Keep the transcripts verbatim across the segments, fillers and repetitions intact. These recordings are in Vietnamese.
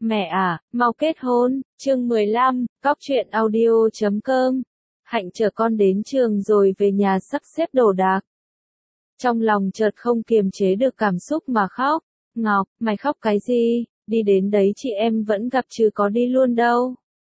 Mẹ à, mau kết hôn, chương mười lăm, cóc truyện audio chấm com. Hạnh chở con đến trường rồi về nhà sắp xếp đồ đạc. Trong lòng chợt không kiềm chế được cảm xúc mà khóc. Ngọc, mày khóc cái gì, đi đến đấy chị em vẫn gặp chứ có đi luôn đâu.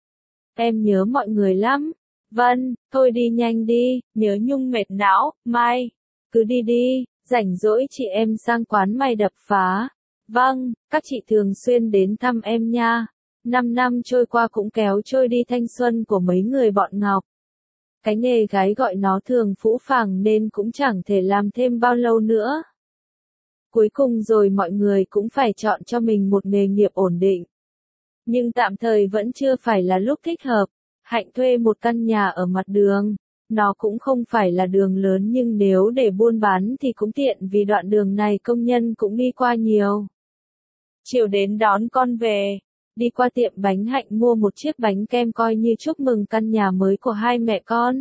Em nhớ mọi người lắm. Vân, thôi đi nhanh đi, nhớ Nhung mệt não, mai. Cứ đi đi, rảnh rỗi chị em sang quán mày đập phá. Vâng, các chị thường xuyên đến thăm em nha. Năm năm trôi qua cũng kéo trôi đi thanh xuân của mấy người bọn Ngọc. Cái nghề gái gọi nó thường phũ phàng nên cũng chẳng thể làm thêm bao lâu nữa. Cuối cùng rồi mọi người cũng phải chọn cho mình một nghề nghiệp ổn định. Nhưng tạm thời vẫn chưa phải là lúc thích hợp. Hạnh thuê một căn nhà ở mặt đường. Nó cũng không phải là đường lớn nhưng nếu để buôn bán thì cũng tiện vì đoạn đường này công nhân cũng đi qua nhiều. Chiều đến đón con về. Đi qua tiệm bánh Hạnh mua một chiếc bánh kem coi như chúc mừng căn nhà mới của hai mẹ con.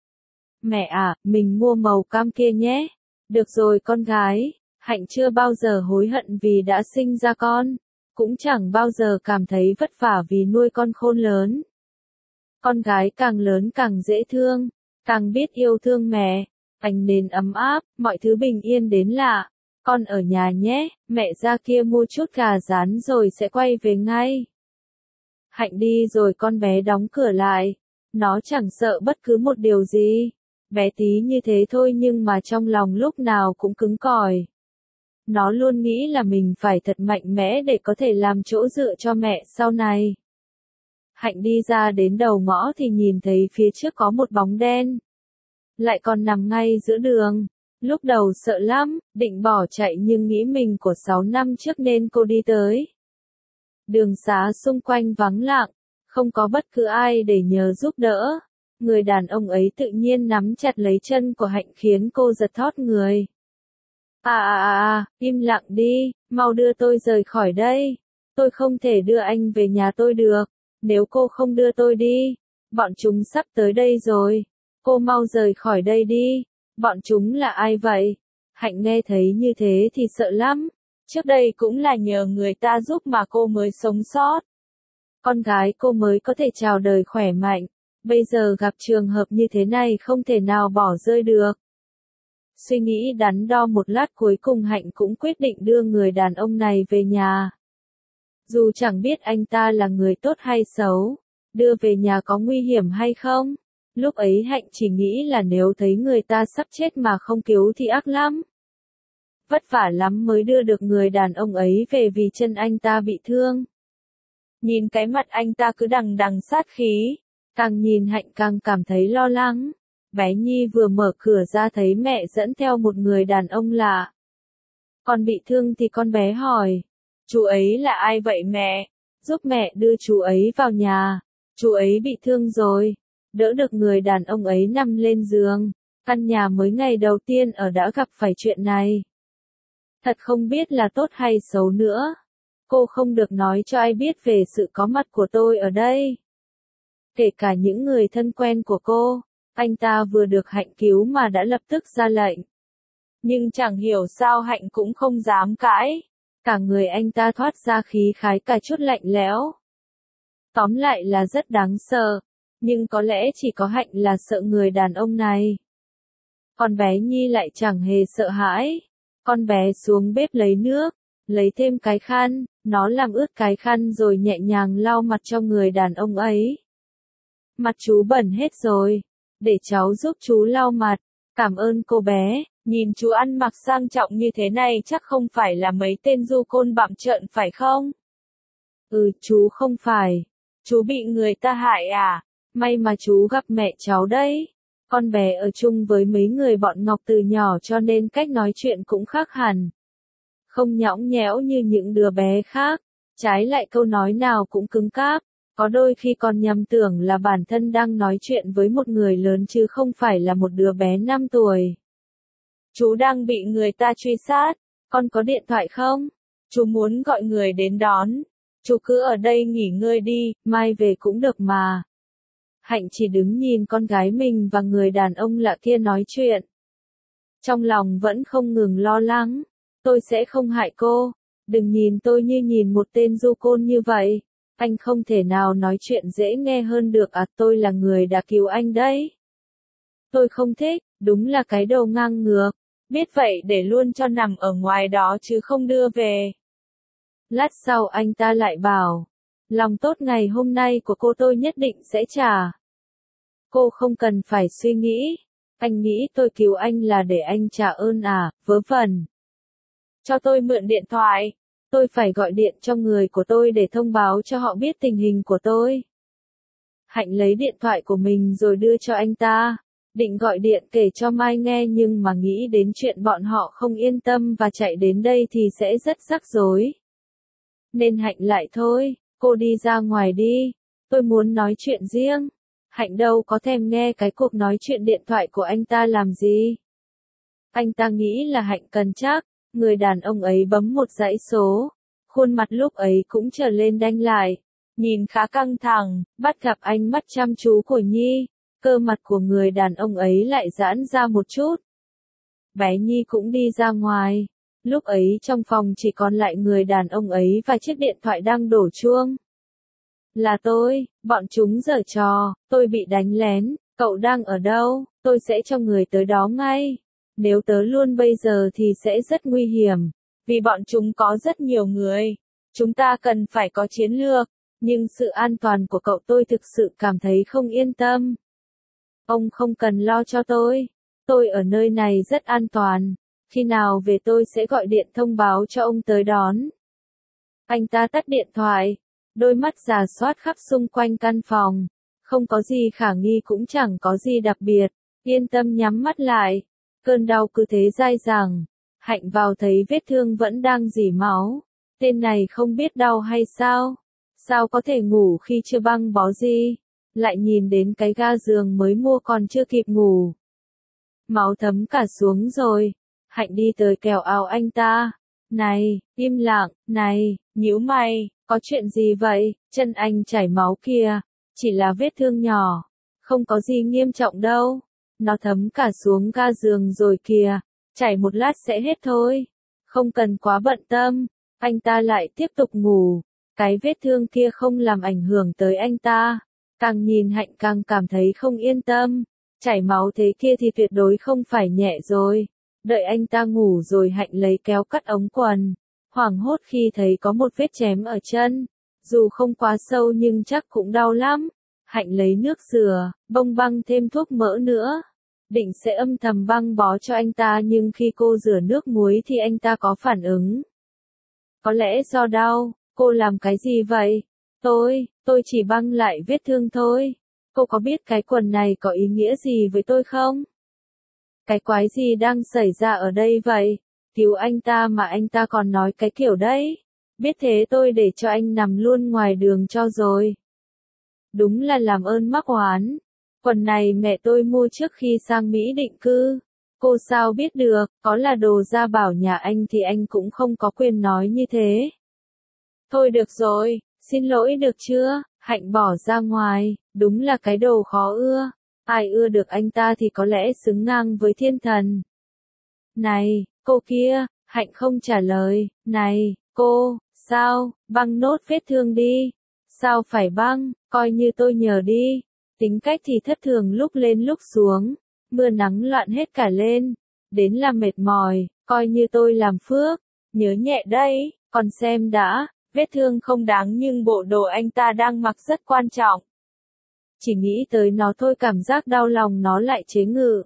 Mẹ à, mình mua màu cam kia nhé. Được rồi con gái. Hạnh chưa bao giờ hối hận vì đã sinh ra con. Cũng chẳng bao giờ cảm thấy vất vả vì nuôi con khôn lớn. Con gái càng lớn càng dễ thương, càng biết yêu thương mẹ, ánh nến ấm áp, mọi thứ bình yên đến lạ. Con ở nhà nhé, mẹ ra kia mua chút gà rán rồi sẽ quay về ngay. Hạnh đi rồi con bé đóng cửa lại. Nó chẳng sợ bất cứ một điều gì. Bé tí như thế thôi nhưng mà trong lòng lúc nào cũng cứng cỏi. Nó luôn nghĩ là mình phải thật mạnh mẽ để có thể làm chỗ dựa cho mẹ sau này. Hạnh đi ra đến đầu ngõ thì nhìn thấy phía trước có một bóng đen. Lại còn nằm ngay giữa đường. Lúc đầu sợ lắm, định bỏ chạy nhưng nghĩ mình của sáu năm trước nên cô đi tới. Đường xá xung quanh vắng lặng, không có bất cứ ai để nhờ giúp đỡ. Người đàn ông ấy tự nhiên nắm chặt lấy chân của Hạnh khiến cô giật thót người. À à à à, im lặng đi, mau đưa tôi rời khỏi đây. Tôi không thể đưa anh về nhà tôi được. Nếu cô không đưa tôi đi, bọn chúng sắp tới đây rồi. Cô mau rời khỏi đây đi. Bọn chúng là ai vậy? Hạnh nghe thấy như thế thì sợ lắm. Trước đây cũng là nhờ người ta giúp mà cô mới sống sót. Con gái cô mới có thể chào đời khỏe mạnh. Bây giờ gặp trường hợp như thế này không thể nào bỏ rơi được. Suy nghĩ đắn đo một lát cuối cùng Hạnh cũng quyết định đưa người đàn ông này về nhà. Dù chẳng biết anh ta là người tốt hay xấu, đưa về nhà có nguy hiểm hay không. Lúc ấy Hạnh chỉ nghĩ là nếu thấy người ta sắp chết mà không cứu thì ác lắm. Vất vả lắm mới đưa được người đàn ông ấy về vì chân anh ta bị thương. Nhìn cái mặt anh ta cứ đằng đằng sát khí, càng nhìn Hạnh càng cảm thấy lo lắng. Bé Nhi vừa mở cửa ra thấy mẹ dẫn theo một người đàn ông lạ. Con bị thương thì con bé hỏi. Chú ấy là ai vậy mẹ? Giúp mẹ đưa chú ấy vào nhà. Chú ấy bị thương rồi. Đỡ được người đàn ông ấy nằm lên giường. Căn nhà mới ngày đầu tiên ở đã gặp phải chuyện này. Thật không biết là tốt hay xấu nữa. Cô không được nói cho ai biết về sự có mặt của tôi ở đây. Kể cả những người thân quen của cô. Anh ta vừa được Hạnh cứu mà đã lập tức ra lệnh. Nhưng chẳng hiểu sao Hạnh cũng không dám cãi. Cả người anh ta thoát ra khí khái cả chút lạnh lẽo. Tóm lại là rất đáng sợ. Nhưng có lẽ chỉ có Hạnh là sợ người đàn ông này. Con bé Nhi lại chẳng hề sợ hãi. Con bé xuống bếp lấy nước, lấy thêm cái khăn, nó làm ướt cái khăn rồi nhẹ nhàng lau mặt cho người đàn ông ấy. Mặt chú bẩn hết rồi. Để cháu giúp chú lau mặt. Cảm ơn cô bé. Nhìn chú ăn mặc sang trọng như thế này chắc không phải là mấy tên du côn bặm trợn phải không? Ừ, chú không phải. Chú bị người ta hại à? May mà chú gặp mẹ cháu đấy. Con bé ở chung với mấy người bọn Ngọc từ nhỏ cho nên cách nói chuyện cũng khác hẳn. Không nhõng nhẽo như những đứa bé khác. Trái lại câu nói nào cũng cứng cáp. Có đôi khi còn nhầm tưởng là bản thân đang nói chuyện với một người lớn chứ không phải là một đứa bé năm tuổi. Chú đang bị người ta truy sát. Con có điện thoại không? Chú muốn gọi người đến đón. Chú cứ ở đây nghỉ ngơi đi, mai về cũng được mà. Hạnh chỉ đứng nhìn con gái mình và người đàn ông lạ kia nói chuyện. Trong lòng vẫn không ngừng lo lắng. Tôi sẽ không hại cô. Đừng nhìn tôi như nhìn một tên du côn như vậy. Anh không thể nào nói chuyện dễ nghe hơn được à, tôi là người đã cứu anh đấy. Tôi không thích, đúng là cái đầu ngang ngược. Biết vậy để luôn cho nằm ở ngoài đó chứ không đưa về. Lát sau anh ta lại bảo, lòng tốt ngày hôm nay của cô tôi nhất định sẽ trả. Cô không cần phải suy nghĩ. Anh nghĩ tôi cứu anh là để anh trả ơn à, vớ vẩn. Cho tôi mượn điện thoại. Tôi phải gọi điện cho người của tôi để thông báo cho họ biết tình hình của tôi. Hạnh lấy điện thoại của mình rồi đưa cho anh ta. Định gọi điện kể cho Mai nghe nhưng mà nghĩ đến chuyện bọn họ không yên tâm và chạy đến đây thì sẽ rất rắc rối. Nên Hạnh lại thôi, cô đi ra ngoài đi. Tôi muốn nói chuyện riêng. Hạnh đâu có thèm nghe cái cuộc nói chuyện điện thoại của anh ta làm gì. Anh ta nghĩ là Hạnh cần chắc. Người đàn ông ấy bấm một dãy số. Khuôn mặt lúc ấy cũng trở lên đanh lại. Nhìn khá căng thẳng, bắt gặp ánh mắt chăm chú của Nhi. Cơ mặt của người đàn ông ấy lại giãn ra một chút. Bé Nhi cũng đi ra ngoài. Lúc ấy trong phòng chỉ còn lại người đàn ông ấy và chiếc điện thoại đang đổ chuông. Là tôi, bọn chúng giở trò, tôi bị đánh lén, cậu đang ở đâu, tôi sẽ cho người tới đó ngay. Nếu tớ luôn bây giờ thì sẽ rất nguy hiểm, vì bọn chúng có rất nhiều người. Chúng ta cần phải có chiến lược, nhưng sự an toàn của cậu tôi thực sự cảm thấy không yên tâm. Ông không cần lo cho tôi, tôi ở nơi này rất an toàn, khi nào về tôi sẽ gọi điện thông báo cho ông tới đón. Anh ta tắt điện thoại, đôi mắt rà soát khắp xung quanh căn phòng, không có gì khả nghi cũng chẳng có gì đặc biệt, yên tâm nhắm mắt lại, cơn đau cứ thế dai dẳng. Hạnh vào thấy vết thương vẫn đang rỉ máu, tên này không biết đau hay sao, sao có thể ngủ khi chưa băng bó gì. Lại nhìn đến cái ga giường mới mua còn chưa kịp ngủ. Máu thấm cả xuống rồi. Hạnh đi tới kéo áo anh ta. Này, im lặng, này, nhíu mày, có chuyện gì vậy? Chân anh chảy máu kìa. Chỉ là vết thương nhỏ. Không có gì nghiêm trọng đâu. Nó thấm cả xuống ga giường rồi kìa. Chảy một lát sẽ hết thôi. Không cần quá bận tâm. Anh ta lại tiếp tục ngủ. Cái vết thương kia không làm ảnh hưởng tới anh ta. Càng nhìn Hạnh càng cảm thấy không yên tâm. Chảy máu thế kia thì tuyệt đối không phải nhẹ rồi. Đợi anh ta ngủ rồi Hạnh lấy kéo cắt ống quần. Hoảng hốt khi thấy có một vết chém ở chân. Dù không quá sâu nhưng chắc cũng đau lắm. Hạnh lấy nước rửa, bông băng thêm thuốc mỡ nữa. Định sẽ âm thầm băng bó cho anh ta nhưng khi cô rửa nước muối thì anh ta có phản ứng. Có lẽ do đau, cô làm cái gì vậy? Tôi, tôi chỉ băng lại vết thương thôi. Cô có biết cái quần này có ý nghĩa gì với tôi không? Cái quái gì đang xảy ra ở đây vậy? Cứu anh ta mà anh ta còn nói cái kiểu đấy. Biết thế tôi để cho anh nằm luôn ngoài đường cho rồi. Đúng là làm ơn mắc oán. Quần này mẹ tôi mua trước khi sang Mỹ định cư. Cô sao biết được, có là đồ gia bảo nhà anh thì anh cũng không có quyền nói như thế. Thôi được rồi, xin lỗi được chưa? Hạnh bỏ ra ngoài, đúng là cái đồ khó ưa. Ai ưa được anh ta thì có lẽ xứng ngang với thiên thần. Này, cô kia, Hạnh không trả lời. Này, cô, sao, băng nốt vết thương đi. Sao phải băng, coi như tôi nhờ đi. Tính cách thì thất thường lúc lên lúc xuống. Mưa nắng loạn hết cả lên. Đến là mệt mỏi, coi như tôi làm phước. Nhớ nhẹ đây, còn xem đã. Vết thương không đáng nhưng bộ đồ anh ta đang mặc rất quan trọng. Chỉ nghĩ tới nó thôi cảm giác đau lòng nó lại chế ngự.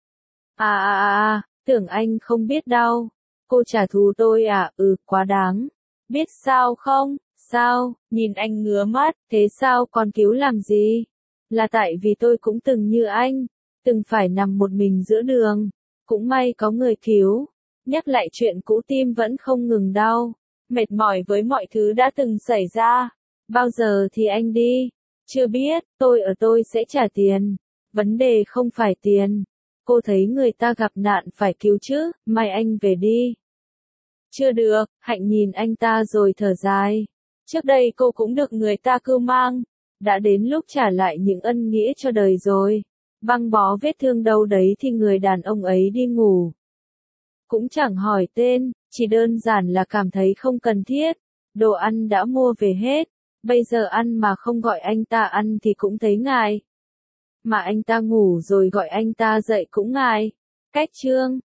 À à à à, tưởng anh không biết đau. Cô trả thù tôi à, ừ, quá đáng. Biết sao không, sao, nhìn anh ngứa mắt, thế sao còn cứu làm gì? Là tại vì tôi cũng từng như anh, từng phải nằm một mình giữa đường. Cũng may có người cứu. Nhắc lại chuyện cũ tim vẫn không ngừng đau. Mệt mỏi với mọi thứ đã từng xảy ra. Bao giờ thì anh đi? Chưa biết, tôi ở tôi sẽ trả tiền. Vấn đề không phải tiền. Cô thấy người ta gặp nạn phải cứu chứ, mai anh về đi. Chưa được, Hạnh nhìn anh ta rồi thở dài. Trước đây cô cũng được người ta cưu mang. Đã đến lúc trả lại những ân nghĩa cho đời rồi. Băng bó vết thương đâu đấy thì người đàn ông ấy đi ngủ. Cũng chẳng hỏi tên, Chỉ đơn giản là cảm thấy không cần thiết, đồ ăn đã mua về hết, bây giờ ăn mà không gọi anh ta ăn thì cũng thấy ngại. Mà anh ta ngủ rồi gọi anh ta dậy cũng ngại. Cách chương